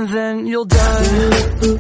and then you'll die.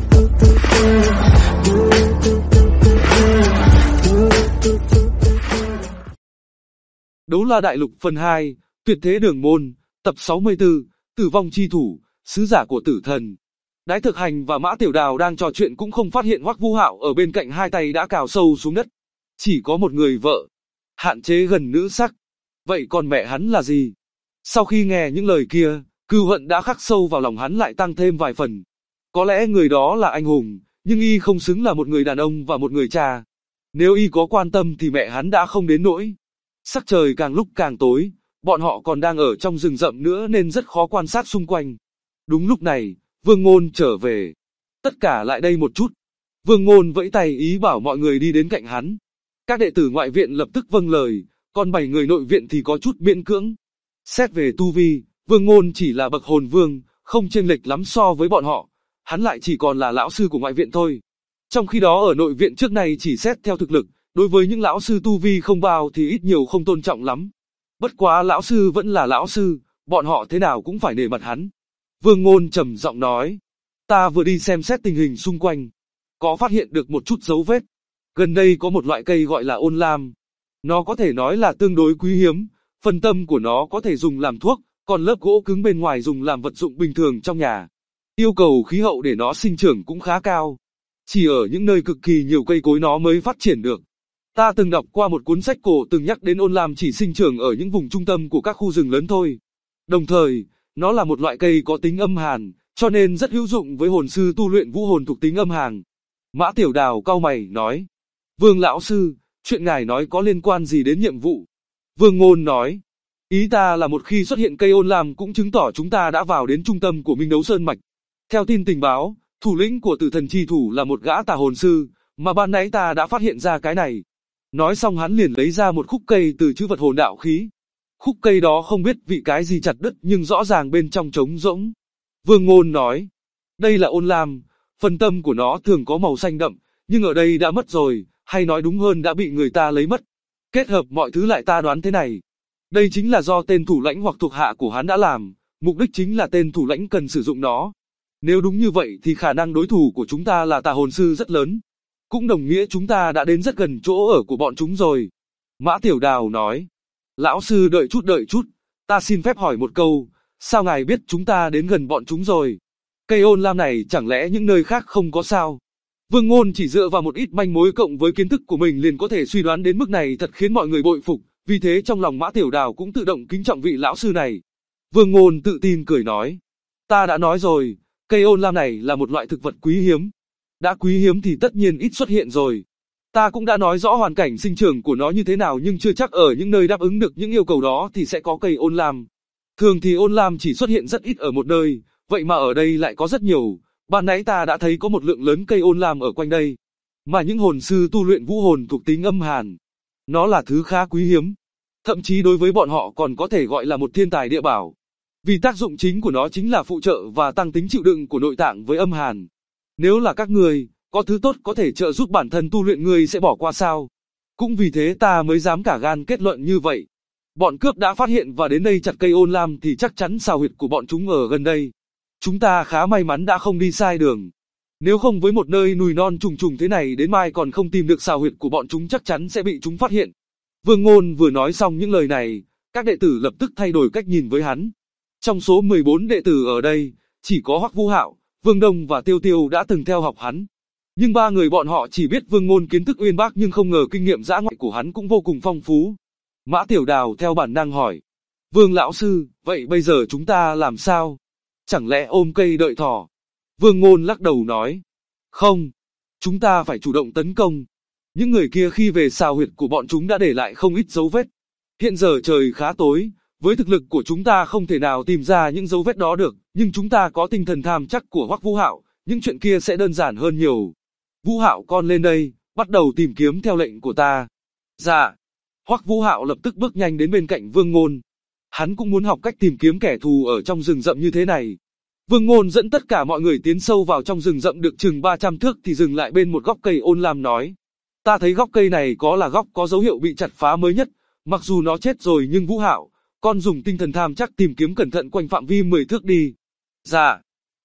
Đấu La Đại Lục phần 2, Tuyệt Thế Đường Môn, tập 64, Tử Vong Chi Thủ, Sứ Giả của Tử Thần. Đái Thực Hành và Mã Tiểu Đào đang trò chuyện cũng không phát hiện Hoắc Vũ Hạo ở bên cạnh hai tay đã cào sâu xuống đất. Chỉ có một người vợ, hạn chế gần nữ sắc. Vậy còn mẹ hắn là gì? Sau khi nghe những lời kia, cừu hận đã khắc sâu vào lòng hắn lại tăng thêm vài phần. Có lẽ người đó là anh hùng, nhưng y không xứng là một người đàn ông và một người cha. Nếu y có quan tâm thì mẹ hắn đã không đến nỗi. Sắc trời càng lúc càng tối, bọn họ còn đang ở trong rừng rậm nữa nên rất khó quan sát xung quanh. Đúng lúc này, Vương Ngôn trở về. Tất cả lại đây một chút. Vương Ngôn vẫy tay ý bảo mọi người đi đến cạnh hắn. Các đệ tử ngoại viện lập tức vâng lời, còn 7 người nội viện thì có chút miễn cưỡng. Xét về tu vi, Vương Ngôn chỉ là bậc hồn vương, không chênh lệch lắm so với bọn họ. Hắn lại chỉ còn là lão sư của ngoại viện thôi. Trong khi đó ở nội viện trước này chỉ xét theo thực lực, đối với những lão sư tu vi không bao thì ít nhiều không tôn trọng lắm. Bất quá lão sư vẫn là lão sư, bọn họ thế nào cũng phải nể mặt hắn. Vương Ngôn trầm giọng nói, ta vừa đi xem xét tình hình xung quanh, có phát hiện được một chút dấu vết. Gần đây có một loại cây gọi là ôn lam. Nó có thể nói là tương đối quý hiếm, phần tâm của nó có thể dùng làm thuốc, còn lớp gỗ cứng bên ngoài dùng làm vật dụng bình thường trong nhà. Yêu cầu khí hậu để nó sinh trưởng cũng khá cao. Chỉ ở những nơi cực kỳ nhiều cây cối nó mới phát triển được. Ta từng đọc qua một cuốn sách cổ từng nhắc đến ôn lam chỉ sinh trưởng ở những vùng trung tâm của các khu rừng lớn thôi. Đồng thời, nó là một loại cây có tính âm hàn, cho nên rất hữu dụng với hồn sư tu luyện vũ hồn thuộc tính âm hàn. Mã Tiểu Đào cau mày nói, Vương lão sư, chuyện ngài nói có liên quan gì đến nhiệm vụ? Vương Ngôn nói, ý ta là một khi xuất hiện cây ôn lam cũng chứng tỏ chúng ta đã vào đến trung tâm của Minh Đấu Sơn Mạch. Theo tin tình báo, thủ lĩnh của Tử Thần Chi Thủ là một gã tà hồn sư, mà ban nãy ta đã phát hiện ra cái này. Nói xong hắn liền lấy ra một khúc cây từ chữ vật hồn đạo khí. Khúc cây đó không biết vị cái gì chặt đứt nhưng rõ ràng bên trong trống rỗng. Vương Ngôn nói, đây là ôn lam, phần tâm của nó thường có màu xanh đậm, nhưng ở đây đã mất rồi, hay nói đúng hơn đã bị người ta lấy mất. Kết hợp mọi thứ lại ta đoán thế này. Đây chính là do tên thủ lãnh hoặc thuộc hạ của hắn đã làm, mục đích chính là tên thủ lãnh cần sử dụng nó. Nếu đúng như vậy thì khả năng đối thủ của chúng ta là tà hồn sư rất lớn. Cũng đồng nghĩa chúng ta đã đến rất gần chỗ ở của bọn chúng rồi. Mã Tiểu Đào nói, lão sư đợi chút, ta xin phép hỏi một câu, sao ngài biết chúng ta đến gần bọn chúng rồi? Cây ôn lam này chẳng lẽ những nơi khác không có sao? Vương Ngôn chỉ dựa vào một ít manh mối cộng với kiến thức của mình liền có thể suy đoán đến mức này thật khiến mọi người bội phục, vì thế trong lòng Mã Tiểu Đào cũng tự động kính trọng vị lão sư này. Vương Ngôn tự tin cười nói, ta đã nói rồi, cây ôn lam này là một loại thực vật quý hiếm. Đã quý hiếm thì tất nhiên ít xuất hiện rồi. Ta cũng đã nói rõ hoàn cảnh sinh trưởng của nó như thế nào nhưng chưa chắc ở những nơi đáp ứng được những yêu cầu đó thì sẽ có cây ôn lam. Thường thì ôn lam chỉ xuất hiện rất ít ở một nơi, vậy mà ở đây lại có rất nhiều. Ban nãy ta đã thấy có một lượng lớn cây ôn lam ở quanh đây. Mà những hồn sư tu luyện vũ hồn thuộc tính âm hàn. Nó là thứ khá quý hiếm. Thậm chí đối với bọn họ còn có thể gọi là một thiên tài địa bảo. Vì tác dụng chính của nó chính là phụ trợ và tăng tính chịu đựng của nội tạng với âm hàn. Nếu là các người, có thứ tốt có thể trợ giúp bản thân tu luyện người sẽ bỏ qua sao? Cũng vì thế ta mới dám cả gan kết luận như vậy. Bọn cướp đã phát hiện và đến đây chặt cây ôn lam thì chắc chắn xào huyệt của bọn chúng ở gần đây. Chúng ta khá may mắn đã không đi sai đường. Nếu không với một nơi núi non trùng trùng thế này đến mai còn không tìm được xào huyệt của bọn chúng chắc chắn sẽ bị chúng phát hiện. Vương Ngôn vừa nói xong những lời này, các đệ tử lập tức thay đổi cách nhìn với hắn. Trong số 14 đệ tử ở đây, chỉ có Hoắc Vũ Hạo, Vương Đông và Tiêu Tiêu đã từng theo học hắn. Nhưng ba người bọn họ chỉ biết Vương Ngôn kiến thức uyên bác nhưng không ngờ kinh nghiệm dã ngoại của hắn cũng vô cùng phong phú. Mã Tiểu Đào theo bản năng hỏi, Vương lão sư, vậy bây giờ chúng ta làm sao? Chẳng lẽ ôm cây đợi thỏ? Vương Ngôn lắc đầu nói, không, chúng ta phải chủ động tấn công. Những người kia khi về xào huyệt của bọn chúng đã để lại không ít dấu vết. Hiện giờ trời khá tối, với thực lực của chúng ta không thể nào tìm ra những dấu vết đó được, nhưng chúng ta có tinh thần tham chắc của Hoắc Vũ Hạo, những chuyện kia sẽ đơn giản hơn nhiều. Vũ Hạo con lên đây, bắt đầu tìm kiếm theo lệnh của ta. Dạ. Hoắc Vũ Hạo lập tức bước nhanh đến bên cạnh Vương Ngôn. Hắn cũng muốn học cách tìm kiếm kẻ thù ở trong rừng rậm như thế này. Vương Ngôn dẫn tất cả mọi người tiến sâu vào trong rừng rậm được chừng 300 thước thì dừng lại bên một gốc cây ôn lam nói. Ta thấy gốc cây này có là gốc có dấu hiệu bị chặt phá mới nhất, mặc dù nó chết rồi nhưng Vũ Hạo, con dùng tinh thần tham chắc tìm kiếm cẩn thận quanh phạm vi 10 thước đi. Dạ.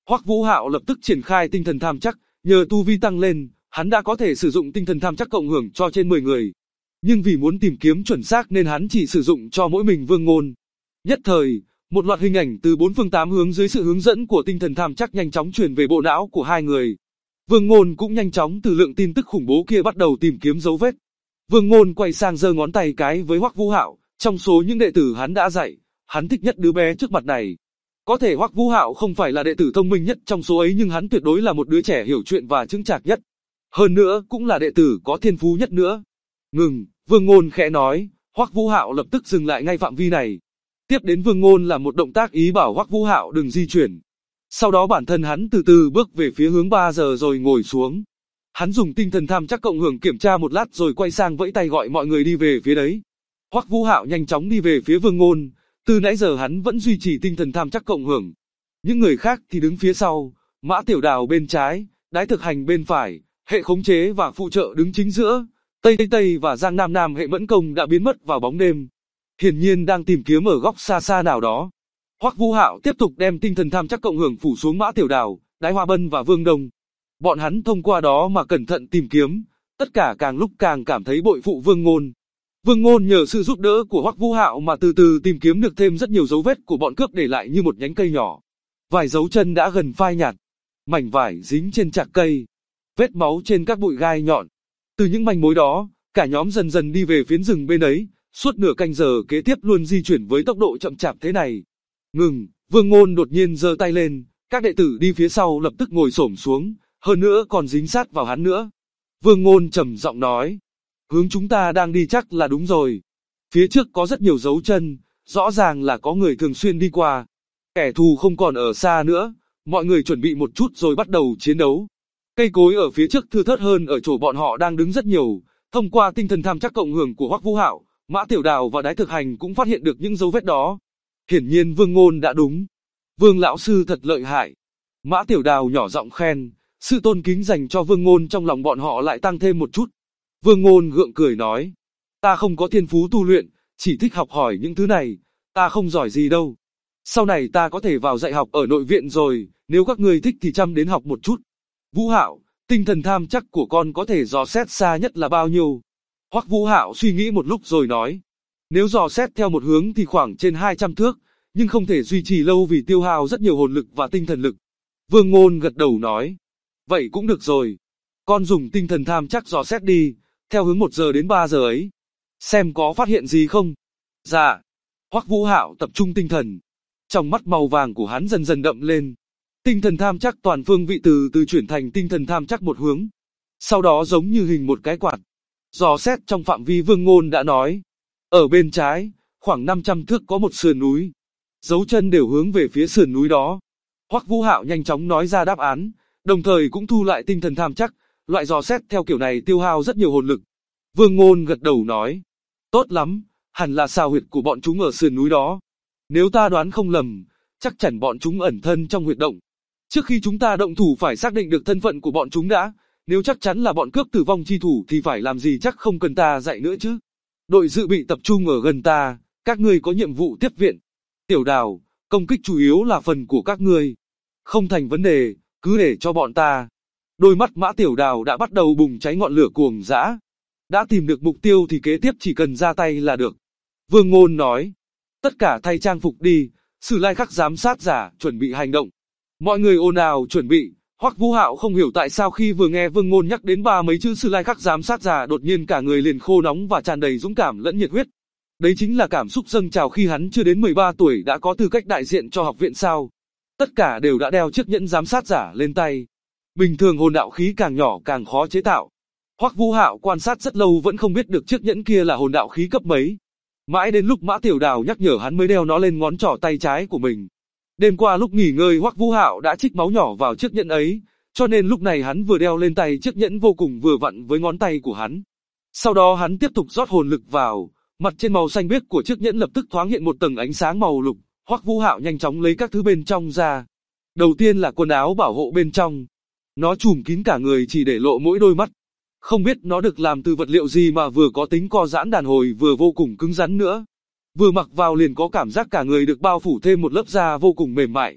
Hoắc Vũ Hạo lập tức triển khai tinh thần tham chắc, nhờ tu vi tăng lên, hắn đã có thể sử dụng tinh thần tham chắc cộng hưởng cho trên 10 người. Nhưng vì muốn tìm kiếm chuẩn xác nên hắn chỉ sử dụng cho mỗi mình Vương Ngôn. Nhất thời, một loạt hình ảnh từ 4 phương 8 hướng dưới sự hướng dẫn của tinh thần tham chắc nhanh chóng truyền về bộ não của hai người. Vương Ngôn cũng nhanh chóng từ lượng tin tức khủng bố kia bắt đầu tìm kiếm dấu vết. Vương Ngôn quay sang giơ ngón tay cái với Hoắc Vũ Hạo, trong số những đệ tử hắn đã dạy, hắn thích nhất đứa bé trước mặt này. Có thể Hoắc Vũ Hạo không phải là đệ tử thông minh nhất trong số ấy nhưng hắn tuyệt đối là một đứa trẻ hiểu chuyện và chững chạc nhất. Hơn nữa cũng là đệ tử có thiên phú nhất nữa. Ngừng, Vương Ngôn khẽ nói, Hoắc Vũ Hạo lập tức dừng lại ngay phạm vi này. Tiếp đến Vương Ngôn là một động tác ý bảo Hoắc Vũ Hạo đừng di chuyển. Sau đó bản thân hắn từ từ bước về phía hướng 3 giờ rồi ngồi xuống. Hắn dùng tinh thần tham chắc cộng hưởng kiểm tra một lát rồi quay sang vẫy tay gọi mọi người đi về phía đấy. Hoắc Vũ Hạo nhanh chóng đi về phía Vương Ngôn, từ nãy giờ hắn vẫn duy trì tinh thần tham chắc cộng hưởng. Những người khác thì đứng phía sau, Mã Tiểu Đào bên trái, Đái Thực Hành bên phải, hệ khống chế và phụ trợ đứng chính giữa, Tây và Giang Nam hệ mẫn công đã biến mất vào bóng đêm. Hiển nhiên đang tìm kiếm ở góc xa xa nào đó. Hoắc Vũ Hạo tiếp tục đem tinh thần tham chắc cộng hưởng phủ xuống Mã Tiểu Đào, Đái Hoa Bân và Vương Đông. Bọn hắn thông qua đó mà cẩn thận tìm kiếm, tất cả càng lúc càng cảm thấy bội phụ Vương Ngôn. Vương Ngôn nhờ sự giúp đỡ của Hoắc Vũ Hạo mà từ từ tìm kiếm được thêm rất nhiều dấu vết của bọn cướp để lại như một nhánh cây nhỏ. Vài dấu chân đã gần phai nhạt, mảnh vải dính trên chạc cây, vết máu trên các bụi gai nhọn. Từ những manh mối đó, cả nhóm dần dần đi về phiến rừng bên ấy, suốt nửa canh giờ kế tiếp luôn di chuyển với tốc độ chậm chạp thế này. Ngừng, Vương Ngôn đột nhiên giơ tay lên, các đệ tử đi phía sau lập tức ngồi xổm xuống, hơn nữa còn dính sát vào hắn nữa. Vương Ngôn trầm giọng nói, hướng chúng ta đang đi chắc là đúng rồi. Phía trước có rất nhiều dấu chân, rõ ràng là có người thường xuyên đi qua. Kẻ thù không còn ở xa nữa, mọi người chuẩn bị một chút rồi bắt đầu chiến đấu. Cây cối ở phía trước thưa thớt hơn ở chỗ bọn họ đang đứng rất nhiều, thông qua tinh thần tham chắc cộng hưởng của Hoắc Vũ Hạo, Mã Tiểu Đào và Đái Thực Hành cũng phát hiện được những dấu vết đó. Hiển nhiên Vương Ngôn đã đúng. Vương lão sư thật lợi hại. Mã Tiểu Đào nhỏ giọng khen, sự tôn kính dành cho Vương Ngôn trong lòng bọn họ lại tăng thêm một chút. Vương Ngôn gượng cười nói, ta không có thiên phú tu luyện, chỉ thích học hỏi những thứ này, ta không giỏi gì đâu. Sau này ta có thể vào dạy học ở nội viện rồi, nếu các ngươi thích thì chăm đến học một chút. Vũ Hạo, tinh thần tham chắc của con có thể dò xét xa nhất là bao nhiêu? Hoắc Vũ Hạo suy nghĩ một lúc rồi nói, nếu dò xét theo một hướng thì khoảng trên 200 thước, nhưng không thể duy trì lâu vì tiêu hao rất nhiều hồn lực và tinh thần lực. Vương Ngôn gật đầu nói, vậy cũng được rồi. Con dùng tinh thần tham chắc dò xét đi, theo hướng 1 giờ đến 3 giờ ấy. Xem có phát hiện gì không? Dạ. Hoắc Vũ Hạo tập trung tinh thần. Trong mắt màu vàng của hắn dần dần đậm lên. Tinh thần tham chắc toàn phương vị từ từ chuyển thành tinh thần tham chắc một hướng. Sau đó giống như hình một cái quạt. Dò xét trong phạm vi Vương Ngôn đã nói. Ở bên trái, khoảng 500 thước có một sườn núi. Dấu chân đều hướng về phía sườn núi đó. Hoắc Vũ Hạo nhanh chóng nói ra đáp án, đồng thời cũng thu lại tinh thần tham chắc. Loại dò xét theo kiểu này tiêu hao rất nhiều hồn lực. Vương Ngôn gật đầu nói. Tốt lắm, hẳn là xào huyệt của bọn chúng ở sườn núi đó. Nếu ta đoán không lầm, chắc chắn bọn chúng ẩn thân trong huyệt động. Trước khi chúng ta động thủ phải xác định được thân phận của bọn chúng đã. Nếu chắc chắn là bọn cướp tử vong chi thủ thì phải làm gì chắc không cần ta dạy nữa chứ. Đội dự bị tập trung ở gần ta, các ngươi có nhiệm vụ tiếp viện. Tiểu Đào, công kích chủ yếu là phần của các ngươi. Không thành vấn đề, cứ để cho bọn ta. Đôi mắt Mã Tiểu Đào đã bắt đầu bùng cháy ngọn lửa cuồng dã. Đã tìm được mục tiêu thì kế tiếp chỉ cần ra tay là được. Vương Ngôn nói, tất cả thay trang phục đi, Sử Lai Khắc giám sát giả chuẩn bị hành động. Mọi người ồn ào chuẩn bị. Hoắc Vũ Hạo không hiểu tại sao khi vừa nghe Vương Ngôn nhắc đến mấy chữ Sử Lai Khắc giám sát giả đột nhiên cả người liền khô nóng và tràn đầy dũng cảm lẫn nhiệt huyết. Đấy chính là cảm xúc dâng trào khi hắn chưa đến 13 tuổi đã có tư cách đại diện cho học viện sao. Tất cả đều đã đeo chiếc nhẫn giám sát giả lên tay. Bình thường hồn đạo khí càng nhỏ càng khó chế tạo. Hoắc Vũ Hạo quan sát rất lâu vẫn không biết được chiếc nhẫn kia là hồn đạo khí cấp mấy. Mãi đến lúc Mã Tiểu Đào nhắc nhở hắn mới đeo nó lên ngón trỏ tay trái của mình. Đêm qua lúc nghỉ ngơi Hoắc Vũ Hạo đã trích máu nhỏ vào chiếc nhẫn ấy, cho nên lúc này hắn vừa đeo lên tay chiếc nhẫn vô cùng vừa vặn với ngón tay của hắn. Sau đó hắn tiếp tục rót hồn lực vào, mặt trên màu xanh biếc của chiếc nhẫn lập tức thoáng hiện một tầng ánh sáng màu lục. Hoắc Vũ Hạo nhanh chóng lấy các thứ bên trong ra. Đầu tiên là quần áo bảo hộ bên trong. Nó trùm kín cả người chỉ để lộ mỗi đôi mắt. Không biết nó được làm từ vật liệu gì mà vừa có tính co giãn đàn hồi vừa vô cùng cứng rắn nữa. Vừa mặc vào liền có cảm giác cả người được bao phủ thêm một lớp da vô cùng mềm mại.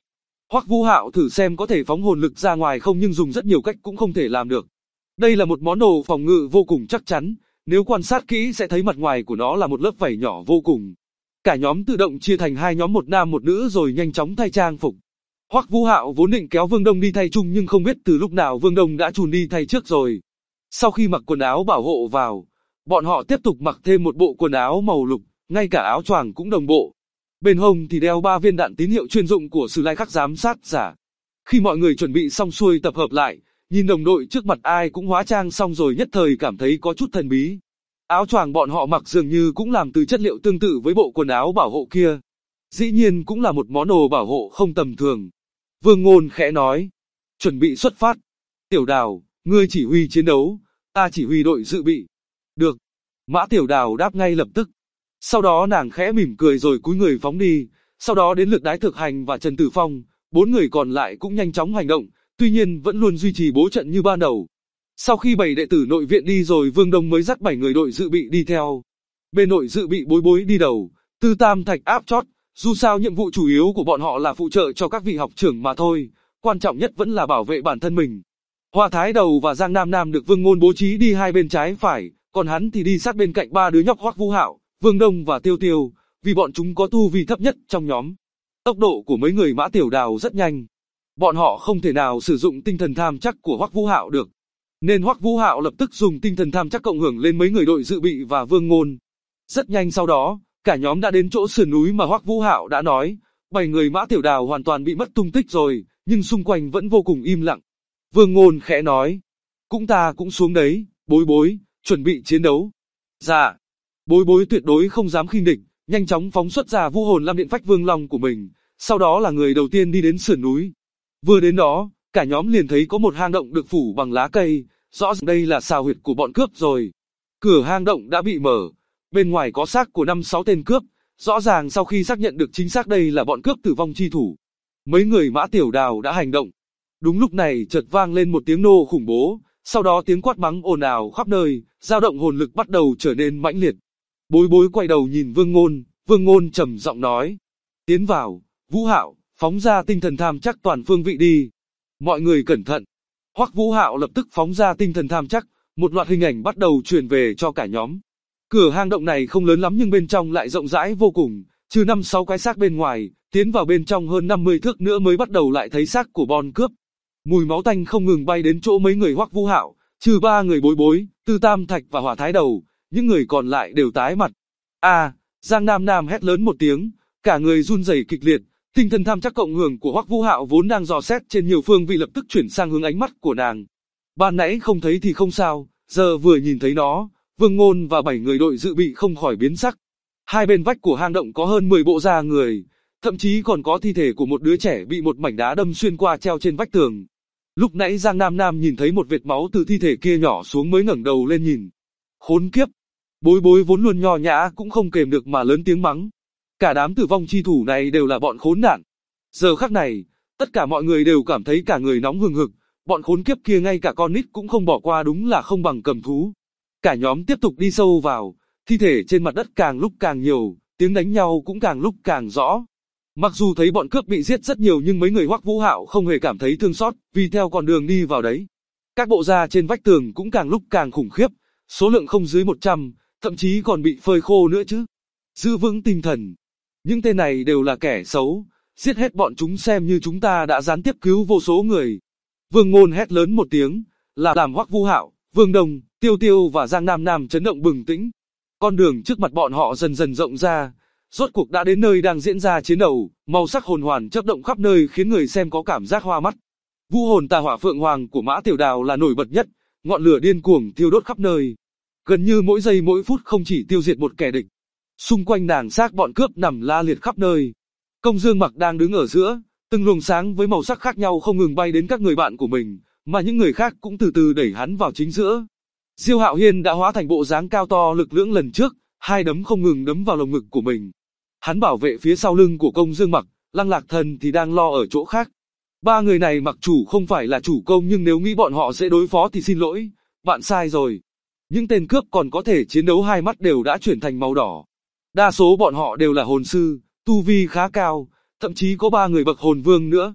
Hoắc Vũ Hạo thử xem có thể phóng hồn lực ra ngoài không nhưng dùng rất nhiều cách cũng không thể làm được. Đây là một món đồ phòng ngự vô cùng chắc chắn, nếu quan sát kỹ sẽ thấy mặt ngoài của nó là một lớp vảy nhỏ vô cùng. Cả nhóm tự động chia thành hai nhóm, một nam một nữ rồi nhanh chóng thay trang phục. Hoắc Vũ Hạo vốn định kéo Vương Đông đi thay chung nhưng không biết từ lúc nào Vương Đông đã chùn đi thay trước rồi. Sau khi mặc quần áo bảo hộ vào, bọn họ tiếp tục mặc thêm một bộ quần áo màu lục, ngay cả áo choàng cũng đồng bộ. Bên hông thì đeo 3 viên đạn tín hiệu chuyên dụng của Sử Lai Khắc giám sát giả. Khi mọi người chuẩn bị xong xuôi tập hợp lại, nhìn đồng đội trước mặt ai cũng hóa trang xong rồi nhất thời cảm thấy có chút thần bí. Áo choàng bọn họ mặc dường như cũng làm từ chất liệu tương tự với bộ quần áo bảo hộ kia. Dĩ nhiên cũng là một món đồ bảo hộ không tầm thường. Vương Ngôn khẽ nói, chuẩn bị xuất phát. Tiểu Đào, ngươi chỉ huy chiến đấu, ta chỉ huy đội dự bị. Được. Mã Tiểu Đào đáp ngay lập tức. Sau đó nàng khẽ mỉm cười rồi cúi người phóng đi. Sau đó đến lượt Đái Thực Hành và Trần Tử Phong, 4 người còn lại cũng nhanh chóng hành động, tuy nhiên vẫn luôn duy trì bố trận như ban đầu. Sau khi 7 đệ tử nội viện đi rồi, Vương Đông mới dắt 7 người đội dự bị đi theo. Bên đội dự bị Bối Bối đi đầu, Tư Tam Thạch áp chót, dù sao nhiệm vụ chủ yếu của bọn họ là phụ trợ cho các vị học trưởng mà thôi, quan trọng nhất vẫn là bảo vệ bản thân mình. Hoa Thái Đầu và Giang Nam Nam được Vương Ngôn bố trí đi hai bên trái phải, còn hắn thì đi sát bên cạnh ba đứa nhóc Hoắc Vũ Hạo, Vương Đông và Tiêu Tiêu, vì bọn chúng có tu vi thấp nhất trong nhóm. Tốc độ của mấy người Mã Tiểu Đào rất nhanh. Bọn họ không thể nào sử dụng tinh thần tham chắc của Hoắc Vũ Hạo được, nên Hoắc Vũ Hạo lập tức dùng tinh thần tham chắc cộng hưởng lên mấy người đội dự bị và Vương Ngôn. Rất nhanh sau đó, cả nhóm đã đến chỗ sườn núi mà Hoắc Vũ Hạo đã nói, 7 người Mã Tiểu Đào hoàn toàn bị mất tung tích rồi, nhưng xung quanh vẫn vô cùng im lặng. Vương Ngôn khẽ nói, ta cũng xuống đấy, Bối Bối, chuẩn bị chiến đấu. Dạ. Bối Bối tuyệt đối không dám khinh địch, nhanh chóng phóng xuất ra Vũ Hồn Lam Điện Phách Vương Long của mình, sau đó là người đầu tiên đi đến sườn núi. Vừa đến đó, cả nhóm liền thấy có một hang động được phủ bằng lá cây, rõ ràng đây là xào huyệt của bọn cướp rồi. Cửa hang động đã bị mở, bên ngoài có xác của 5-6 tên cướp, rõ ràng sau khi xác nhận được chính xác đây là bọn cướp tử vong chi thủ. Mấy người Mã Tiểu Đào đã hành động. Đúng lúc này chợt vang lên một tiếng nô khủng bố, sau đó tiếng quát mắng ồn ào khắp nơi, dao động hồn lực bắt đầu trở nên mãnh liệt. Bối Bối quay đầu nhìn Vương Ngôn trầm giọng nói, tiến vào, Vũ Hạo, phóng ra tinh thần tham chắc toàn phương vị đi. Mọi người cẩn thận. Hoắc Vũ Hạo lập tức phóng ra tinh thần tham chắc, một loạt hình ảnh bắt đầu truyền về cho cả nhóm. Cửa hang động này không lớn lắm nhưng bên trong lại rộng rãi vô cùng, trừ 5-6 cái xác bên ngoài, tiến vào bên trong hơn 50 thước nữa mới bắt đầu lại thấy xác của bọn cướp. Mùi máu tanh không ngừng bay đến chỗ mấy người Hoắc Vũ Hạo, trừ 3 người Bối Bối, Tư Tam Thạch và Hỏa Thái Đầu, những người còn lại đều tái mặt. Giang Nam Nam hét lớn một tiếng, cả người run rẩy kịch liệt, tinh thần tham chắc cộng hưởng của Hoắc Vũ Hạo vốn đang dò xét trên nhiều phương vị lập tức chuyển sang hướng ánh mắt của nàng. Ban nãy không thấy thì không sao, giờ vừa nhìn thấy nó, Vương Ngôn và 7 người đội dự bị không khỏi biến sắc. Hai bên vách của hang động có hơn 10 bộ da người, thậm chí còn có thi thể của một đứa trẻ bị một mảnh đá đâm xuyên qua treo trên vách tường. Lúc nãy Giang Nam Nam nhìn thấy một vệt máu từ thi thể kia nhỏ xuống mới ngẩng đầu lên nhìn. Khốn kiếp! Bối Bối vốn luôn nho nhã cũng không kềm được mà lớn tiếng mắng. Cả đám tử vong chi thủ này đều là bọn khốn nạn. Giờ khắc này, tất cả mọi người đều cảm thấy cả người nóng hừng hực, bọn khốn kiếp kia ngay cả con nít cũng không bỏ qua, đúng là không bằng cầm thú. Cả nhóm tiếp tục đi sâu vào, thi thể trên mặt đất càng lúc càng nhiều, tiếng đánh nhau cũng càng lúc càng rõ. Mặc dù thấy bọn cướp bị giết rất nhiều nhưng mấy người Hoắc Vũ Hạo không hề cảm thấy thương xót, vì theo con đường đi vào đấy. Các bộ da trên vách tường cũng càng lúc càng khủng khiếp, số lượng không dưới 100, thậm chí còn bị phơi khô nữa chứ. Giữ vững tinh thần. Những tên này đều là kẻ xấu, giết hết bọn chúng xem như chúng ta đã gián tiếp cứu vô số người. Vương Ngôn hét lớn một tiếng, làm Hoắc Vũ Hạo, Vương Đông, Tiêu Tiêu và Giang Nam Nam chấn động bừng tỉnh. Con đường trước mặt bọn họ dần dần rộng ra, rốt cuộc đã đến nơi đang diễn ra chiến đấu, màu sắc hồn hoàn chớp động khắp nơi khiến người xem có cảm giác hoa mắt. Vũ hồn tà hỏa phượng hoàng của Mã Tiểu Đào là nổi bật nhất, ngọn lửa điên cuồng thiêu đốt khắp nơi. Gần như mỗi giây mỗi phút không chỉ tiêu diệt một kẻ địch. Xung quanh nàng xác bọn cướp nằm la liệt khắp nơi. Công Dương Mặc đang đứng ở giữa, từng luồng sáng với màu sắc khác nhau không ngừng bay đến các người bạn của mình, mà những người khác cũng từ từ đẩy hắn vào chính giữa. Diêu Hạo Hiên đã hóa thành bộ dáng cao to lực lưỡng lần trước, hai đấm không ngừng đấm vào lồng ngực của mình. Hắn bảo vệ phía sau lưng của Công Dương Mặc, Lăng Lạc Thần thì đang lo ở chỗ khác. Ba người này mặc chủ không phải là chủ công nhưng nếu nghĩ bọn họ dễ đối phó thì xin lỗi, bạn sai rồi. Những tên cướp còn có thể chiến đấu hai mắt đều đã chuyển thành màu đỏ. Đa số bọn họ đều là hồn sư, tu vi khá cao, thậm chí có 3 người bậc hồn vương nữa.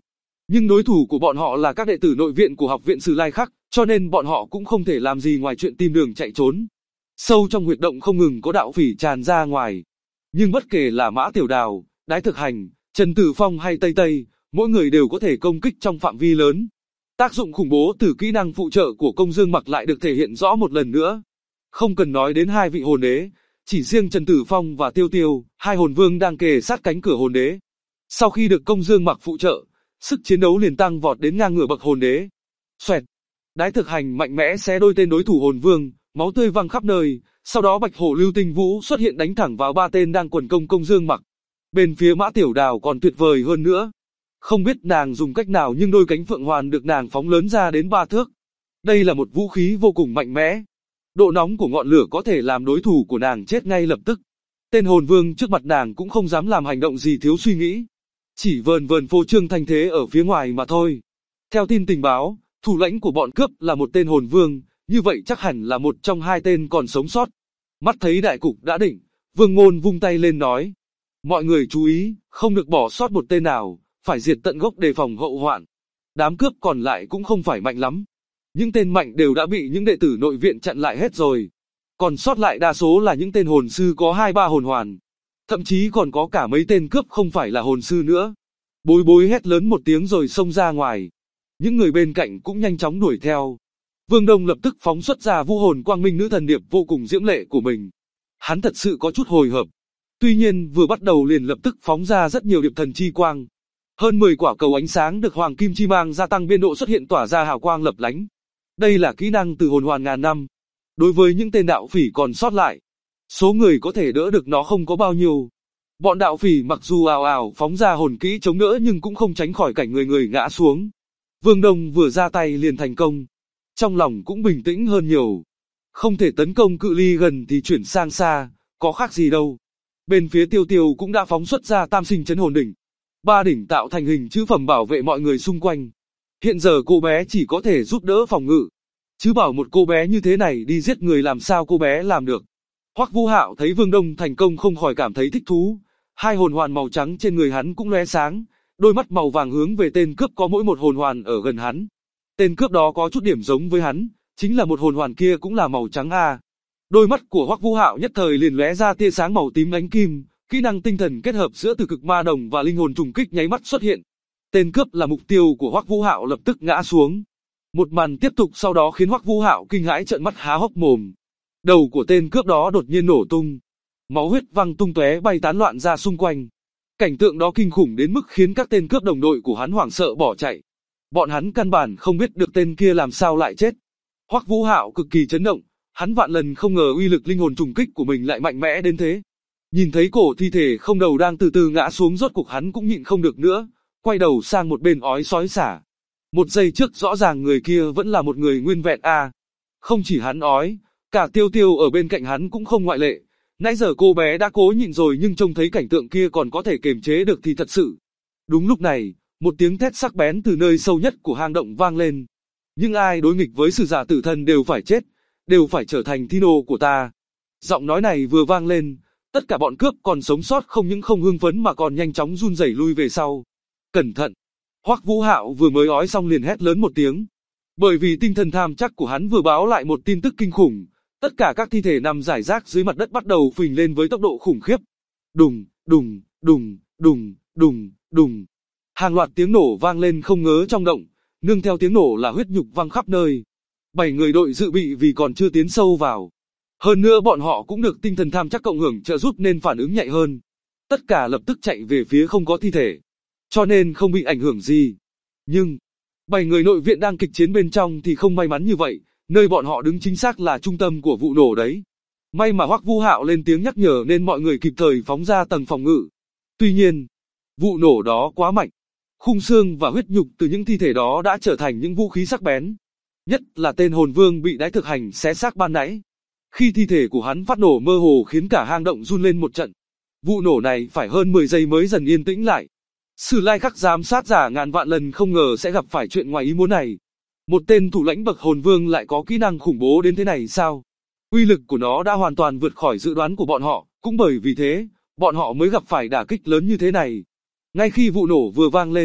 Nhưng đối thủ của bọn họ là các đệ tử nội viện của học viện Sử Lai Khắc, cho nên bọn họ cũng không thể làm gì ngoài chuyện tìm đường chạy trốn. Sâu trong huyệt động không ngừng có đạo phỉ tràn ra ngoài. Nhưng bất kể là Mã Tiểu Đào, Đái Thực Hành, Trần Tử Phong hay Tây Tây, mỗi người đều có thể công kích trong phạm vi lớn. Tác dụng khủng bố từ kỹ năng phụ trợ của Công Dương Mặc lại được thể hiện rõ một lần nữa. Không cần nói đến hai vị hồn đế, chỉ riêng Trần Tử Phong và Tiêu Tiêu, hai hồn vương đang kề sát cánh cửa hồn đế. Sau khi được Công Dương Mặc phụ trợ, sức chiến đấu liền tăng vọt đến ngang ngửa bậc hồn đế. Xoẹt, Đái Thực Hành mạnh mẽ xé đôi tên đối thủ hồn vương, máu tươi văng khắp nơi, sau đó Bạch Hổ Lưu Tinh Vũ xuất hiện đánh thẳng vào ba tên đang quần công Công Dương Mặc. Bên phía Mã Tiểu Đào còn tuyệt vời hơn nữa. Không biết nàng dùng cách nào nhưng đôi cánh phượng hoàn được nàng phóng lớn ra đến 3 thước. Đây là một vũ khí vô cùng mạnh mẽ. Độ nóng của ngọn lửa có thể làm đối thủ của nàng chết ngay lập tức. Tên hồn vương trước mặt nàng cũng không dám làm hành động gì thiếu suy nghĩ. Chỉ vờn vờn phô trương thanh thế ở phía ngoài mà thôi. Theo tin tình báo, thủ lãnh của bọn cướp là một tên hồn vương, như vậy chắc hẳn là một trong hai tên còn sống sót. Mắt thấy đại cục đã định, Vương Ngôn vung tay lên nói. Mọi người chú ý, không được bỏ sót một tên nào, phải diệt tận gốc đề phòng hậu hoạn. Đám cướp còn lại cũng không phải mạnh lắm. Những tên mạnh đều đã bị những đệ tử nội viện chặn lại hết rồi. Còn sót lại đa số là những tên hồn sư có 2-3 hồn hoàn. Thậm chí còn có cả mấy tên cướp không phải là hồn sư nữa. Bối bối hét lớn một tiếng rồi xông ra ngoài. Những người bên cạnh cũng nhanh chóng đuổi theo. Vương Đông lập tức phóng xuất ra vũ hồn quang minh nữ thần điệp vô cùng diễm lệ của mình. Hắn thật sự có chút hồi hộp. Tuy nhiên vừa bắt đầu liền lập tức phóng ra rất nhiều điệp thần chi quang. Hơn 10 quả cầu ánh sáng được hoàng kim chi mang gia tăng biên độ xuất hiện tỏa ra hào quang lấp lánh. Đây là kỹ năng từ hồn hoàn ngàn năm. Đối với những tên đạo phỉ còn sót lại, số người có thể đỡ được nó không có bao nhiêu. Bọn đạo phỉ mặc dù ào ào phóng ra hồn kỹ chống đỡ nhưng cũng không tránh khỏi cảnh người người ngã xuống. Vương Đông vừa ra tay liền thành công. Trong lòng cũng bình tĩnh hơn nhiều. Không thể tấn công cự ly gần thì chuyển sang xa, có khác gì đâu. Bên phía Tiêu Tiêu cũng đã phóng xuất ra tam sinh chấn hồn đỉnh. 3 đỉnh tạo thành hình chữ phẩm bảo vệ mọi người xung quanh. Hiện giờ cô bé chỉ có thể giúp đỡ phòng ngự. Chứ bảo một cô bé như thế này đi giết người làm sao cô bé làm được. Hoắc Vũ Hạo thấy Vương Đông thành công không khỏi cảm thấy thích thú. Hai hồn hoàn màu trắng trên người hắn cũng lóe sáng. Đôi mắt màu vàng hướng về tên cướp có mỗi một hồn hoàn ở gần hắn. Tên cướp đó có chút điểm giống với hắn, chính là một hồn hoàn kia cũng là màu trắng a. Đôi mắt của Hoắc Vũ Hạo nhất thời liền lóe ra tia sáng màu tím ánh kim, kỹ năng tinh thần kết hợp giữa từ cực ma đồng và linh hồn trùng kích nháy mắt xuất hiện. Tên cướp là mục tiêu của Hoắc Vũ Hạo lập tức ngã xuống. Một màn tiếp tục sau đó khiến Hoắc Vũ Hạo kinh hãi trợn mắt há hốc mồm. Đầu của tên cướp đó đột nhiên nổ tung, máu huyết văng tung tóe bay tán loạn ra xung quanh. Cảnh tượng đó kinh khủng đến mức khiến các tên cướp đồng đội của hắn hoảng sợ bỏ chạy. Bọn hắn căn bản không biết được tên kia làm sao lại chết. Hoắc Vũ Hạo cực kỳ chấn động, hắn vạn lần không ngờ uy lực linh hồn trùng kích của mình lại mạnh mẽ đến thế. Nhìn thấy cổ thi thể không đầu đang từ từ ngã xuống rốt cuộc hắn cũng nhịn không được nữa, quay đầu sang một bên ói xói xả. Một giây trước rõ ràng người kia vẫn là một người nguyên vẹn a. Không chỉ hắn ói, cả Tiêu Tiêu ở bên cạnh hắn cũng không ngoại lệ. Nãy giờ cô bé đã cố nhịn rồi nhưng trông thấy cảnh tượng kia còn có thể kiềm chế được thì thật sự. Đúng lúc này, một tiếng thét sắc bén từ nơi sâu nhất của hang động vang lên. Nhưng ai đối nghịch với sử giả tử thần đều phải chết, đều phải trở thành thi nô của ta. Giọng nói này vừa vang lên, tất cả bọn cướp còn sống sót không những không hưng phấn mà còn nhanh chóng run rẩy lui về sau. Cẩn thận! Hoắc Vũ Hạo vừa mới ói xong liền hét lớn một tiếng. Bởi vì tinh thần tham chắc của hắn vừa báo lại một tin tức kinh khủng, tất cả các thi thể nằm rải rác dưới mặt đất bắt đầu phình lên với tốc độ khủng khiếp. Đùng, đùng, đùng, đùng, đùng, đùng. Hàng loạt tiếng nổ vang lên không ngớ trong động, nương theo tiếng nổ là huyết nhục văng khắp nơi. 7 người đội dự bị vì còn chưa tiến sâu vào. Hơn nữa bọn họ cũng được tinh thần tham chắc cộng hưởng trợ giúp nên phản ứng nhạy hơn. Tất cả lập tức chạy về phía không có thi thể, cho nên không bị ảnh hưởng gì. Nhưng 7 người nội viện đang kịch chiến bên trong thì không may mắn như vậy, nơi bọn họ đứng chính xác là trung tâm của vụ nổ đấy. May mà Hoắc Vũ Hạo lên tiếng nhắc nhở nên mọi người kịp thời phóng ra tầng phòng ngự. Tuy nhiên, vụ nổ đó quá mạnh. Khung xương và huyết nhục từ những thi thể đó đã trở thành những vũ khí sắc bén. Nhất là tên hồn vương bị Đái Thực Hành xé xác ban nãy. Khi thi thể của hắn phát nổ mơ hồ khiến cả hang động run lên một trận. Vụ nổ này phải hơn 10 giây mới dần yên tĩnh lại. Sử Lai Khắc giám sát giả ngàn vạn lần không ngờ sẽ gặp phải chuyện ngoài ý muốn này. Một tên thủ lãnh bậc hồn vương lại có kỹ năng khủng bố đến thế này sao? Uy lực của nó đã hoàn toàn vượt khỏi dự đoán của bọn họ, cũng bởi vì thế, bọn họ mới gặp phải đả kích lớn như thế này. Ngay khi vụ nổ vừa vang lên,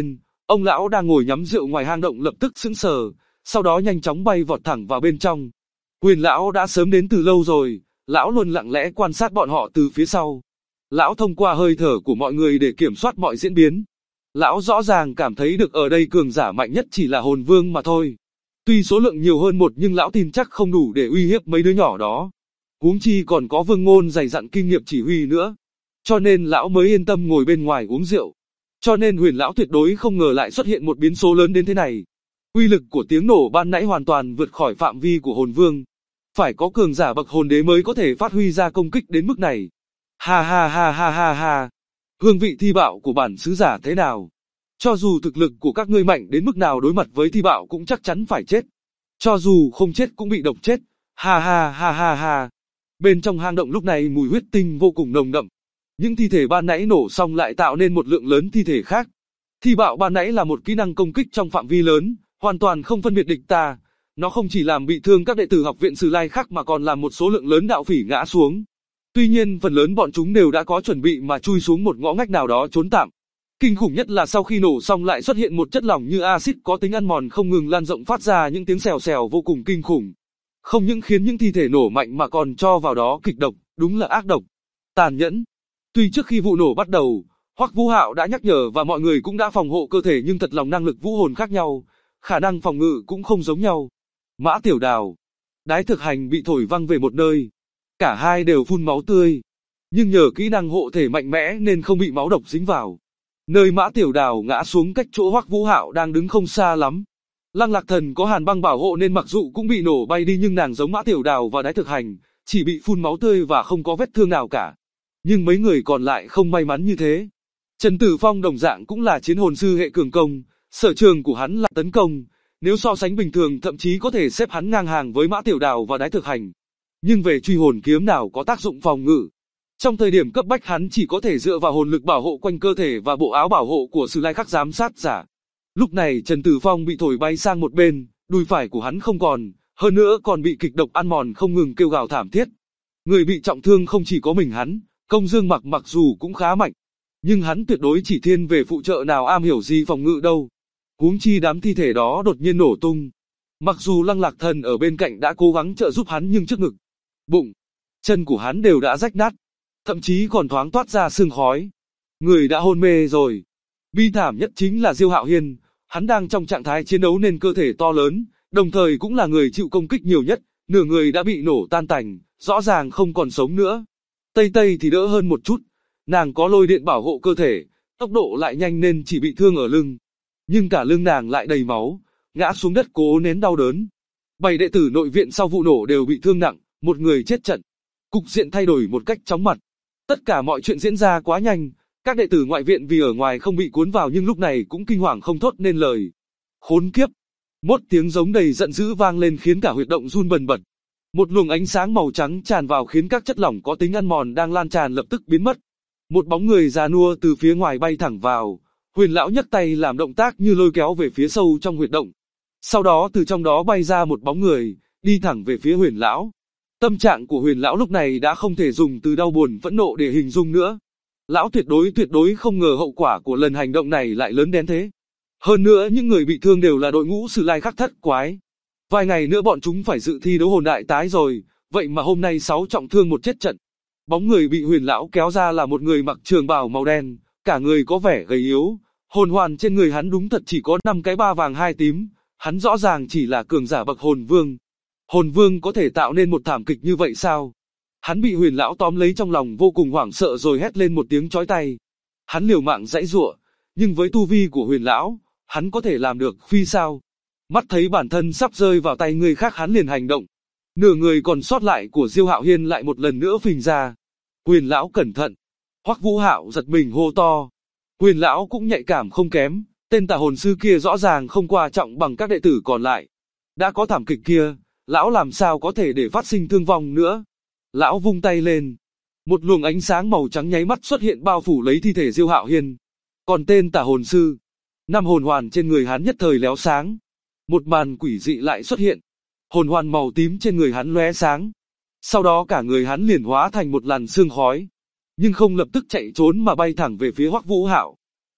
Ông lão đang ngồi nhắm rượu ngoài hang động lập tức sững sờ, sau đó nhanh chóng bay vọt thẳng vào bên trong. Huyền lão đã sớm đến từ lâu rồi, lão luôn lặng lẽ quan sát bọn họ từ phía sau. Lão thông qua hơi thở của mọi người để kiểm soát mọi diễn biến. Lão rõ ràng cảm thấy được ở đây cường giả mạnh nhất chỉ là hồn vương mà thôi. Tuy số lượng nhiều hơn một nhưng lão tin chắc không đủ để uy hiếp mấy đứa nhỏ đó. Huống chi còn có Vương Ngôn dày dặn kinh nghiệm chỉ huy nữa. Cho nên lão mới yên tâm ngồi bên ngoài uống rượu. Cho nên Huyền lão tuyệt đối không ngờ lại xuất hiện một biến số lớn đến thế này. Uy lực của tiếng nổ ban nãy hoàn toàn vượt khỏi phạm vi của hồn vương. Phải có cường giả bậc hồn đế mới có thể phát huy ra công kích đến mức này. Ha ha ha ha ha ha. Hương vị thi bạo của bản sứ giả thế nào? Cho dù thực lực của các ngươi mạnh đến mức nào đối mặt với thi bạo cũng chắc chắn phải chết. Cho dù không chết cũng bị độc chết. Ha ha ha ha ha. Bên trong hang động lúc này mùi huyết tinh vô cùng nồng đậm. Những thi thể ban nãy nổ xong lại tạo nên một lượng lớn thi thể khác. Thi bạo ban nãy là một kỹ năng công kích trong phạm vi lớn, hoàn toàn không phân biệt địch ta. Nó không chỉ làm bị thương các đệ tử học viện Sử Lai khác mà còn làm một số lượng lớn đạo phỉ ngã xuống. Tuy nhiên phần lớn bọn chúng đều đã có chuẩn bị mà chui xuống một ngõ ngách nào đó trốn tạm. Kinh khủng nhất là sau khi nổ xong lại xuất hiện một chất lỏng như axit có tính ăn mòn không ngừng lan rộng phát ra những tiếng xèo xèo vô cùng kinh khủng. Không những khiến những thi thể nổ mạnh mà còn cho vào đó kịch độc, đúng là ác độc, tàn nhẫn. Tuy trước khi vụ nổ bắt đầu, Hoắc Vũ Hạo đã nhắc nhở và mọi người cũng đã phòng hộ cơ thể nhưng thật lòng năng lực vũ hồn khác nhau, khả năng phòng ngự cũng không giống nhau. Mã Tiểu Đào, Đái Thực Hành bị thổi văng về một nơi. Cả hai đều phun máu tươi, nhưng nhờ kỹ năng hộ thể mạnh mẽ nên không bị máu độc dính vào. Nơi Mã Tiểu Đào ngã xuống cách chỗ Hoắc Vũ Hạo đang đứng không xa lắm. Lăng Lạc Thần có hàn băng bảo hộ nên mặc dù cũng bị nổ bay đi nhưng nàng giống Mã Tiểu Đào và Đái Thực Hành, chỉ bị phun máu tươi và không có vết thương nào cả. Nhưng mấy người còn lại không may mắn như thế. Trần Tử Phong đồng dạng cũng là chiến hồn sư hệ cường công, sở trường của hắn là tấn công, nếu so sánh bình thường thậm chí có thể xếp hắn ngang hàng với Mã Tiểu Đào và Đái Thực Hành. Nhưng về truy hồn kiếm nào có tác dụng phòng ngự. Trong thời điểm cấp bách hắn chỉ có thể dựa vào hồn lực bảo hộ quanh cơ thể và bộ áo bảo hộ của Sử Lai Khắc giám sát giả. Lúc này Trần Tử Phong bị thổi bay sang một bên, đùi phải của hắn không còn, hơn nữa còn bị kịch độc ăn mòn không ngừng kêu gào thảm thiết. Người bị trọng thương không chỉ có mình hắn, Công Dương mặc dù cũng khá mạnh, nhưng hắn tuyệt đối chỉ thiên về phụ trợ nào am hiểu gì phòng ngự đâu. Huống chi đám thi thể đó đột nhiên nổ tung. Mặc dù Lăng Lạc Thần ở bên cạnh đã cố gắng trợ giúp hắn nhưng trước ngực, bụng, chân của hắn đều đã rách nát, thậm chí còn thoáng toát ra sương khói. Người đã hôn mê rồi. Bi thảm nhất chính là Diêu Hạo Hiên, hắn đang trong trạng thái chiến đấu nên cơ thể to lớn, đồng thời cũng là người chịu công kích nhiều nhất, nửa người đã bị nổ tan tành, rõ ràng không còn sống nữa. Tây Tây thì đỡ hơn một chút, nàng có lôi điện bảo hộ cơ thể, tốc độ lại nhanh nên chỉ bị thương ở lưng. Nhưng cả lưng nàng lại đầy máu, ngã xuống đất cố nén đau đớn. 7 đệ tử nội viện sau vụ nổ đều bị thương nặng, một người chết trận. Cục diện thay đổi một cách chóng mặt. Tất cả mọi chuyện diễn ra quá nhanh, các đệ tử ngoại viện vì ở ngoài không bị cuốn vào nhưng lúc này cũng kinh hoàng không thốt nên lời. Khốn kiếp! Một tiếng giống đầy giận dữ vang lên khiến cả huyệt động run bần bật. Một luồng ánh sáng màu trắng tràn vào khiến các chất lỏng có tính ăn mòn đang lan tràn lập tức biến mất. Một bóng người già nua từ phía ngoài bay thẳng vào. Huyền lão nhấc tay làm động tác như lôi kéo về phía sâu trong huyệt động. Sau đó từ trong đó bay ra một bóng người, đi thẳng về phía Huyền lão. Tâm trạng của Huyền lão lúc này đã không thể dùng từ đau buồn phẫn nộ để hình dung nữa. Lão tuyệt đối không ngờ hậu quả của lần hành động này lại lớn đến thế. Hơn nữa những người bị thương đều là đội ngũ Sử Lai Khắc thất quái. Vài ngày nữa bọn chúng phải dự thi đấu hồn đại tái rồi, vậy mà hôm nay 6 trọng thương một chết trận. Bóng người bị Huyền lão kéo ra là một người mặc trường bào màu đen, cả người có vẻ gầy yếu, hồn hoàn trên người hắn đúng thật chỉ có 5 cái 3 vàng 2 tím, hắn rõ ràng chỉ là cường giả bậc hồn vương. Hồn vương có thể tạo nên một thảm kịch như vậy sao? Hắn bị Huyền lão tóm lấy trong lòng vô cùng hoảng sợ rồi hét lên một tiếng chói tai. Hắn liều mạng giãy giụa, nhưng với tu vi của Huyền lão, hắn có thể làm được phi sao? Mắt thấy bản thân sắp rơi vào tay người khác hắn liền hành động. Nửa người còn sót lại của Diêu Hạo Hiên lại một lần nữa phình ra. Huyền lão cẩn thận. Hoắc Vũ Hạo giật mình hô to. Huyền lão cũng nhạy cảm không kém, tên tà hồn sư kia rõ ràng không quan trọng bằng các đệ tử còn lại. Đã có thảm kịch kia, lão làm sao có thể để phát sinh thương vong nữa. Lão vung tay lên. Một luồng ánh sáng màu trắng nháy mắt xuất hiện bao phủ lấy thi thể Diêu Hạo Hiên. Còn tên tà hồn sư, 5 hồn hoàn trên người hắn nhất thời lóe sáng. Một màn quỷ dị lại xuất hiện. Hồn hoàn màu tím trên người hắn lóe sáng. Sau đó cả người hắn liền hóa thành một làn sương khói. Nhưng không lập tức chạy trốn mà bay thẳng về phía Hoắc Vũ Hạo.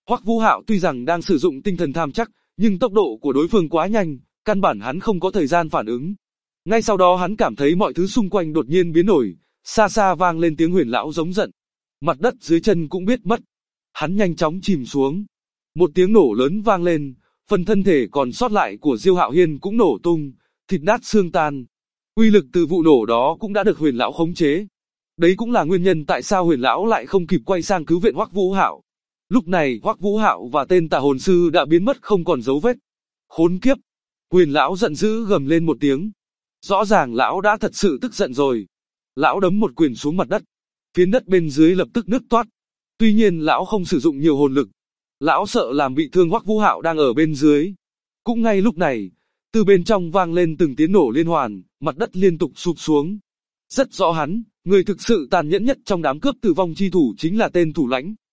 Hoắc Vũ Hạo tuy rằng đang sử dụng tinh thần tham chắc, nhưng tốc độ của đối phương quá nhanh, căn bản hắn không có thời gian phản ứng. Ngay sau đó hắn cảm thấy mọi thứ xung quanh đột nhiên biến đổi, xa xa vang lên tiếng Huyền lão giống giận. Mặt đất dưới chân cũng biết mất. Hắn nhanh chóng chìm xuống. Một tiếng nổ lớn vang lên, phần thân thể còn sót lại của Diêu Hạo Hiên cũng nổ tung, thịt nát xương tan. Uy lực từ vụ nổ đó cũng đã được Huyền lão khống chế. Đấy cũng là nguyên nhân tại sao Huyền lão lại không kịp quay sang cứu viện Hoắc Vũ Hạo. Lúc này Hoắc Vũ Hạo và tên tà hồn sư đã biến mất không còn dấu vết. Khốn kiếp! Huyền lão giận dữ gầm lên một tiếng. Rõ ràng lão đã thật sự tức giận rồi. Lão đấm một quyền xuống mặt đất. Phiến đất bên dưới lập tức nứt toát. Tuy nhiên lão không sử dụng nhiều hồn lực. Lão sợ làm bị thương Hoắc Vũ Hạo đang ở bên dưới. Cũng ngay lúc này, từ bên trong vang lên từng tiếng nổ liên hoàn, mặt đất liên tục sụp xuống. Rất rõ hắn, người thực sự tàn nhẫn nhất trong đám cướp tử vong chi thủ chính là tên thủ lãnh.